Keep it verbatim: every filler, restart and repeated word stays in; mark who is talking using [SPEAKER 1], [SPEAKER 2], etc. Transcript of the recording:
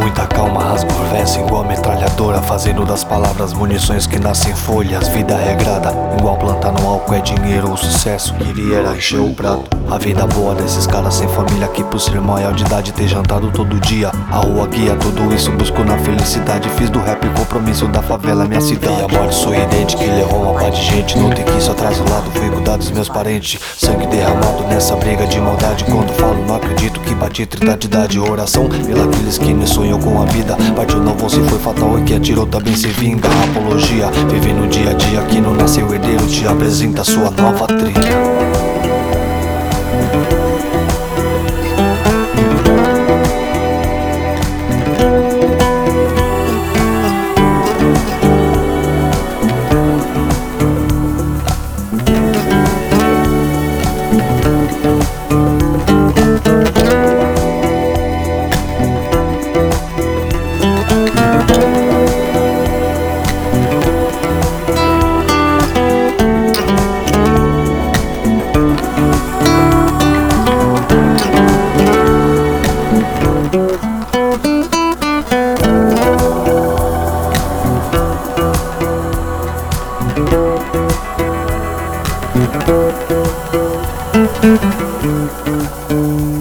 [SPEAKER 1] muita calma, rasgo o verso igual metralhadora, fazendo das palavras munições que nascem folhas. Vida regrada, igual plantar no álcool é dinheiro ou sucesso. Queria era encher o prato. A vida boa desses caras sem família que por ser maior de idade ter jantado todo dia. A rua guia, tudo isso busco na felicidade. Fiz do rap compromisso da favela, minha cidade. E a morte sorridente que levou uma pá de gente. Não tem que isso atrás do lado, fui cuidar dos meus parentes. Sangue derramado nessa briga de maldade. Quando falo não acredito que bati trinta de idade. Oração pela aqueles que me sonhou com a vida. Partiu não vou se foi fatal e que atirou também se vinga. Apologia, vive no dia a dia que não nasceu herdeiro. Te apresenta sua nova trilha.
[SPEAKER 2] Thank you.